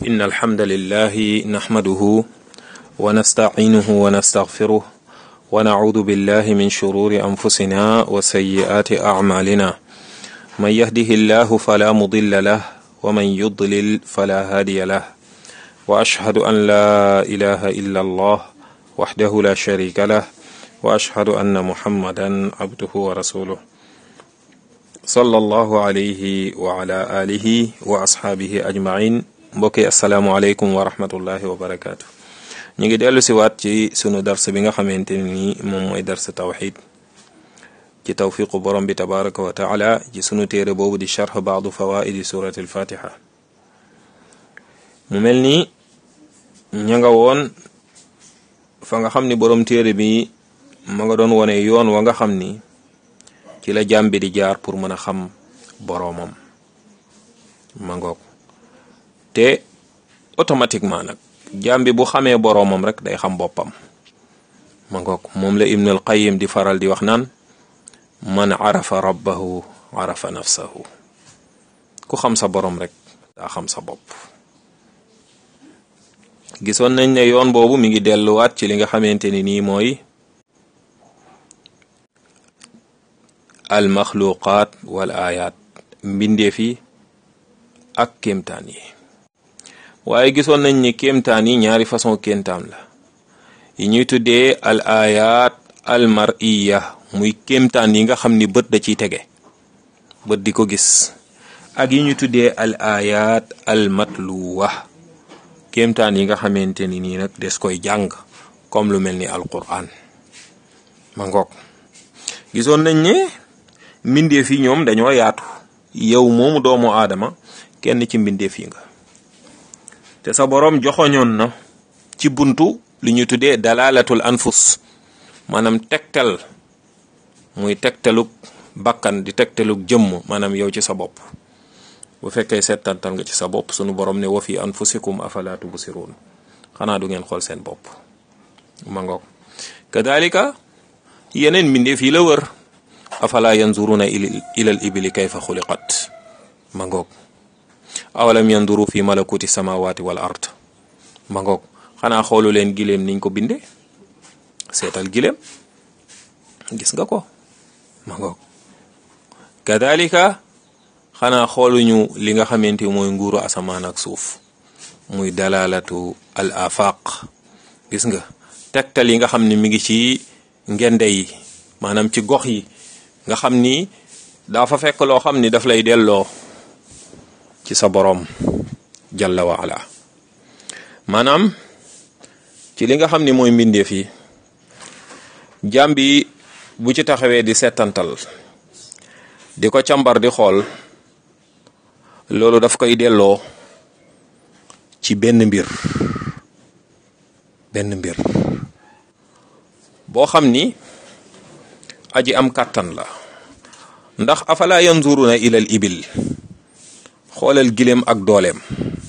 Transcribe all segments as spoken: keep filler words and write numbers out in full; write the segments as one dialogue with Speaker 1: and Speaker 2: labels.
Speaker 1: إن الحمد لله نحمده ونستعينه ونستغفره ونعوذ بالله من شرور أنفسنا وسيئات أعمالنا من يهده الله فلا مضل له ومن يضلل فلا هادي له وأشهد أن لا إله إلا الله وحده لا شريك له وأشهد أن محمدا عبده ورسوله صلى الله عليه وعلى آله وأصحابه أجمعين. mbokki asalaamualeykum wa rahmatullahi wa barakaatu. ñu ngi dellu si waat ci sunu dars bi nga xamante ni moom mooy dars tawxid ci tawfiqu borom bi tabaraka wa taala ci sunu téere boobu di charx baadu fawaidi surati alfatiha. mu mel ni ña nga woon fa nga xam ni borom téere bi ma nga doon wone yoon wa nga xam ni ci la jàmm bi di jaar pour mën a xam boroomam ma ngoog te automatiquement nag jaam bi bu xamee boroomam rek day xam boppam ma ngoog moom la Ibn al Qayyim di faral di wax naan man arafa rabbahu arafa nafsahu ku xam sa boroom rek daa xam sa bopp. gisoon nañ ne yoon boobu mi ngi delluwaat ci li nga xamante ni nii mooy al maxluqaat wal ayat mbindeef yi ak kéemtaan yi. waaye gisoon nañ ni kéemtaan yi ñaari façon kéemtaan la yi ñuy tuddee al ayat al mar'iya muy kéemtaan yi nga xam ni bët da ciy tege bët di ko gis ak yi ñu tuddee al ayat al matluwa kéemtaan yi nga xamante ni nii nag des koy jàng comme lu mel ni al quran ma ngoog. gisoon nañ ne mbindeef yi ñoom dañoo yaatu yow moomu doomu aadama kenn ci mbindeef yi nga te sa boroom joxoñoon na ci buntu li ñu tuddee dalalatul anfus maanaam tegtal muy tegtalug bakkan di tegtalug jëmm maanaam yow ci sa bopp bu fekkee seetantal nga ci sa bopp sunu boroom ne wa fi anfusikum afala tubsirun xanaa du ngeen xool seen bopp ma ngoog. kadalika yeneen mbindeef yi la wër afala yanzuruna ilal ibili kayfa xuliqat ma ngoog. awalam yanduru fi malakuti samawati wal ard ma ngoog xanaa xoolu leen gileem niñ ko binde seetal gileem gis nga ko ma ngoog. kadalika xanaa xooluñu li nga xamante mooy nguuru asamaan ak suuf muy dalalatu al afaq gis nga tegtal yi nga xam ni mi ngi ci ngende yi maanaam ci gox yi nga xam ni daa fa fekk loo xam ni daf lay delloo ci sa boroom jalla wa ala maanaam ci li nga xam ni mooy mbindeef yi jaam bi bu ci taxawee di seetantal di ko càmbar di xool loolu daf koy delloo ci benn mbir benn mbir boo xam ni aji am kàttan la ndax afala yanzuruna ilal ibil xoolal gileem ak dooleem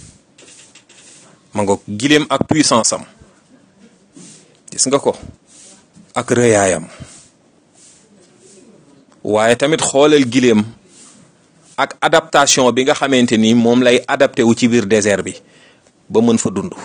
Speaker 1: ma ngoog gileem ak puissance am gis nga ko ak rëyaayam waaye tamit xoolal gileem ak adaptation bi nga xamante ni moom lay adapté wu ci biir désert bi ba mën fa dund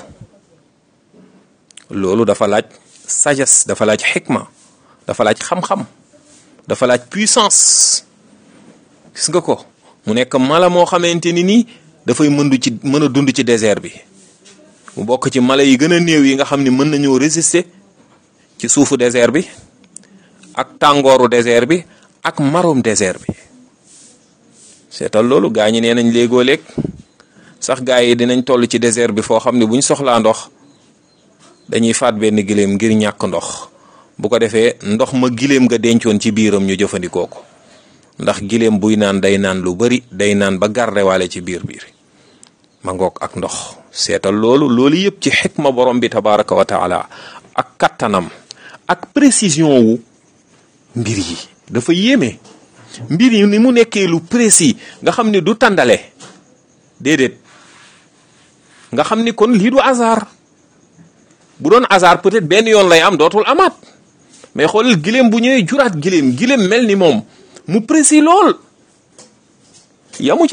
Speaker 1: loolu dafa laaj sagesse dafa laaj xikma dafa laaj xam-xam dafa laaj puissance gis nga ko mu nekk mala moo xamante ni nii dafay mëndu ci mën a dund ci désert bi mu bokk ci mala yi gën a néew yi nga xam ne mën nañoo résister ci suufu désert bi ak tàngooru désert bi ak marum désert bi. seetal loolu gaa ñi nee nañ léegoo léeg sax gaa yi dinañ toll ci désert bi foo xam ne buñ soxlaa ndox dañuy faat benn giléem ngir ñàkk ndox bu ko defee ndox ma giléem nga dencoon ci biiram ñu jëfandikoo ko. ndax gileem buy naan day naan lu bari day naan ba garde waale ci biir biir ma ngoog ak ndox seetal loolu loolu yëpp ci xikma borom bi tabaraka wa taala ak kattanam ak précision wu mbir yi dafa yéeme mbir yi ni mu nekkee lu précis nga xam ni du tàndale déedéet nga xam ni kon lii du hasard bu doon hasard peut-être benn yoon lay am dootul amaat mais xoolal gileem bu ñëwee juraat gileem gileem mel ni moom mu précis lool yamu ca de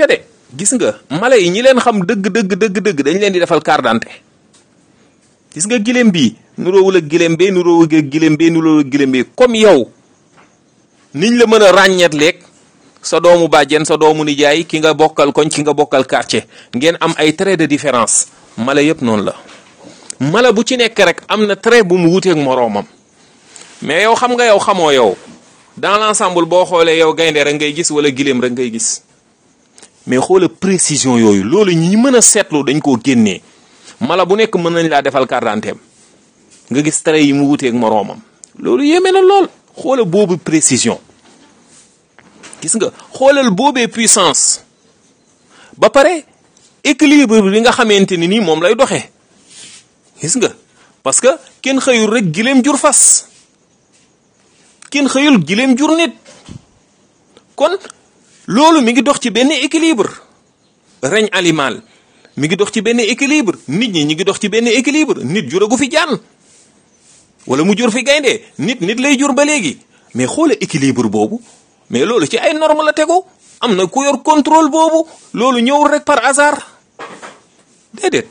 Speaker 1: gis nga mala yi ñi leen xam dëgg dëgg dëgg dëgg dañ leen di defal carte d'identité. gis nga gileem bii nuroowul ak gileem bee nuroowul ak gileem bee nuroowul ak gileem bee comme yow niñ la mën a ràññeet leeg sa doomu bàjjen sa doomu nijaay ki nga bokkal koñ ki nga bokkal quartier ngeen am ay traits de différence mala yëpp noonu la. mala bu ci nekk rek am na trait bu mu wuteeg moroomam mais yow xam nga yow xamoo yow dans l'ensemble boo xoolee yow gaynde rek ngay gis wala gileem rek ngay gis mais xoola précision yooyu loolu ñi mën a seetlu dañ koo génnee. mala bu nekk mën nañ laa defal carte d'identité nga gis trait yi mu wuteeg moroomam loolu yéeme na lool. xoola boobu précision gis nga xoolal boobee puissance ba pare équilibre bi nga xamante ni nii moom lay doxee gis nga parce que kenn xëyul rek gileem jur fas kenn xëyul gileem jur nit kon loolu mi ngi dox ci benn équilibre règne animal mi ngi dox ci benn équilibre nit ñi ñi ngi dox ci benn équilibre nit juragu fi jaan wala mu jur fi gaynde nit nit lay jur ba léegi mais xoola équilibre boobu mais loolu ci ay norme la tegu am na ku yor contrôle boobu loolu ñëwul rek par hasard déedéet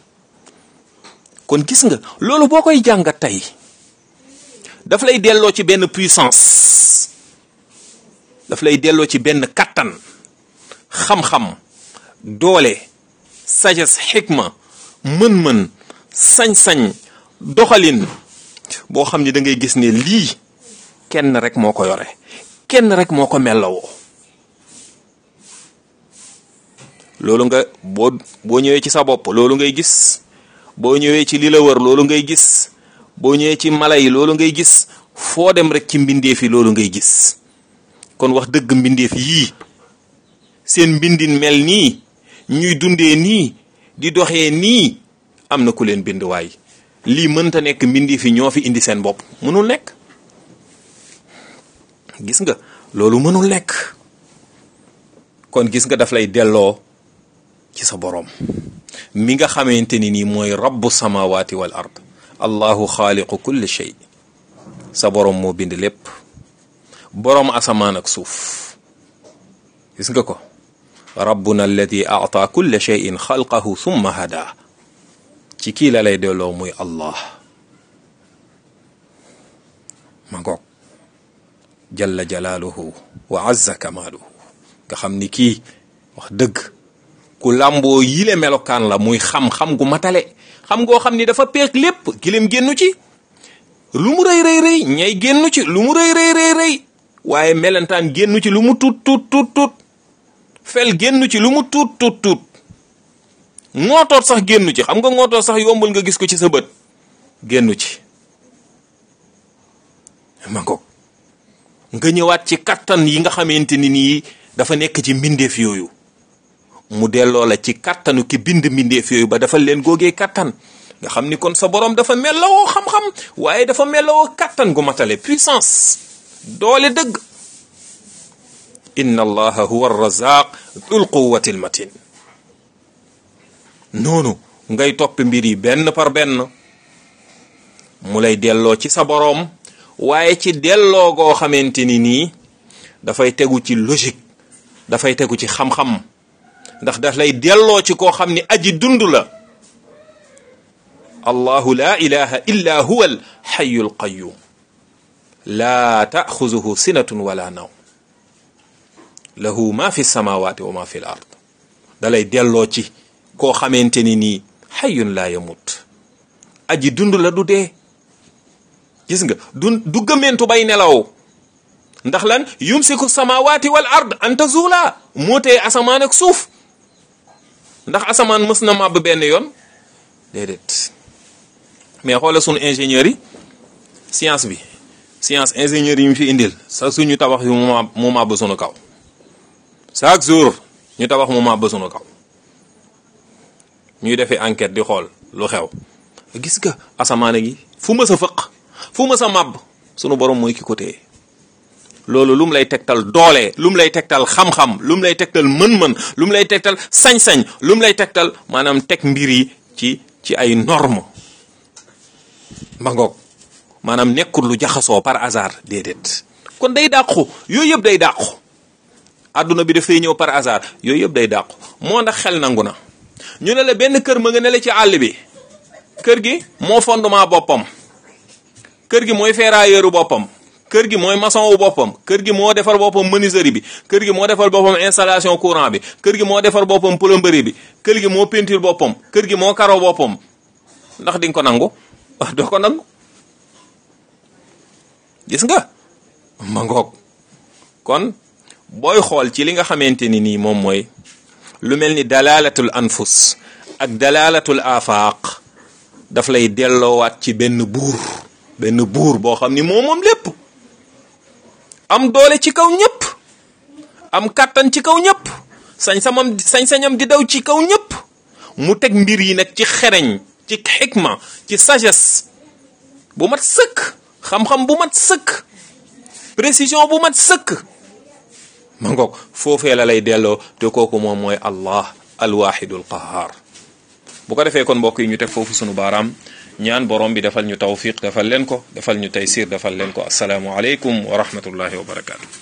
Speaker 1: kon gis nga loolu boo koy jàngat tey daf lay delloo ci benn puissance daf lay delloo ci benn kattan xam-xam doole sagesse xikma mën-mën sañ-sañ doxalin boo xam ni da ngay gis ne lii kenn rek moo ko yore kenn rek moo ko mellawoo loolu nga boo boo ñëwee ci sa bopp loolu ngay gis boo ñëwee ci li la wër loolu ngay gis boo ñëwee ci mala yi loolu ngay gis foo dem rek ci mbindeef yi loolu ngay gis kon wax dëgg mbindeef yii seen mbindin mel nii ñuy dundee nii di doxee nii am na ku leen bind waay lii mënta nekk mbindeef yi ñoo fi indi seen bopp mënul nekk gis nga loolu mënul nekk kon gis nga daf lay delloo ci sa boroom mi nga xamante ni nii mooy rabbu samawati wal ard allahu xaaliqu kulli shay sa boroom moo bind lépp boroom asamaan ak suuf gis nga ko rabbuna alladi a'ta kulla shay'in xalqahu thumma hada ci kii la lay delloo muy allah ma ngoog jalla jalaaluhu wa azza kamaaluhu nga xam ni kii wax dëgg ku làmboo yile melokaan la muy xam-xam gu matale xam ngoo xam ni dafa peek lépp gileem génnu ci lu mu rëy rëy rëy ñay génnu ci lu mu rëy rëy rëy rëy waaye melentaan génnu ci lu mu tuut tuut tuut tuut fel génnu ci lu mu tuut tuut tuut ngootoot sax génnu ci xam nga ngootoot sax yombul nga gis ko ci sa bët génnu ci ma ngoog nga ñëwaat ci kattan yi nga xamante ni nii dafa nekk ci mbindeef yooyu mu delloo la ci kattanu ki bind mbindeef yooyu ba dafa leen góogee kattan nga xam ni kon sa borom dafa mellawoo xam-xam waaye dafa mellawoo kattan gu matale puissance doole dëgg inna allaha huwa arrazaq dul quwwati almatin noonu ngay topp mbir yi benn par benn mu lay delloo ci sa boroom waaye ci delloo goo xamante ni nii dafay tegu ci logique dafay tegu ci xam-xam ndax daf lay delloo ci koo xam ni aji dund la allahu la ilaha illa huwa al hayyu al qayyum la ta'khuzuhu sinatun wala nawm lahu ma fi samawati wa ma fi al ard da lay delloo ci koo xamante ni nii hayyun la yamut aji dund la du dee gis nga du du gëmmentu bay nelaw ndax lan yumsiku samawati wal ard an tazula moo tee asamaan ak suuf ndax asamaan mës na màbb benn yoon déedéet mais xoolal sunu ingénieurs yi science bi science ingénieurs yi ñu fi indil sa suñu tabax yu mu màbb sunu kaw chaque jour ñu tabax mu màbb sunu kaw ñuy defi enquête di xool lu xew gis nga asamaan gi fu ma sa fëq fu ma sa màbb sunu borom mooy ki ko téye loolu lu mu lay tegtal doole lu mu lay tegtal xam-xam lu mu lay tegtal mën-mën lu mu lay tegtal sañ-sañ lu mu lay tegtal maanaam teg mbir yi ci ci ay norme ma ngoog maanaam nekkul lu jaxasoo par hasard déedéet kon day dàqu yooyu yëpp day dàqu adduna bi dafay ñëw par hasard yooyu yëpp day dàqu. moo ndax xel nangu na ñu ne la benn kër ma nga ne la ci àll bi kër gi moo fondement boppam, kër gi mooy ferrailleur boppam, kër gi mooy maçon wu boppam, kër gi moo defar boppam menuiserie bi, kër gi moo defar boppam installation courant bi, kër gi moo defar boppam plomberie bi, kër gi moo peinture boppam, kër gi moo karo boppam, ndax di nga ko nangu wax doo ko nangu. gis nga ma ngoog. kon booy xool ci li nga xamante ni nii moom mooy lu mel ni dalalatul anfus ak dalalatul afaq daf lay delloowaat ci benn buur benn buur boo xam ni moom moom lépp, am doole ci kaw ñëpp, am kàttan ci kaw ñëpp, sañ-samam sañ-sañam di daw ci kaw ñëpp, mu teg mbir yi nag ci xereñ, ci xikma, ci sagesse bu mat sëkk, xam-xam bu mat sëkk, précision bu mat sëkk. ma ngoog foofee la lay delloo te kooku moom mooy Allah alwahidul qahar. bu ko defee kon mbokk yi ñu teg foofu sunu baaraam ñaan borom bi defal ñu tawfiq defal leen ko defal ñu taysir defal leen ko. asalaamu aleykum wa rahmatullahi wa barakaatu.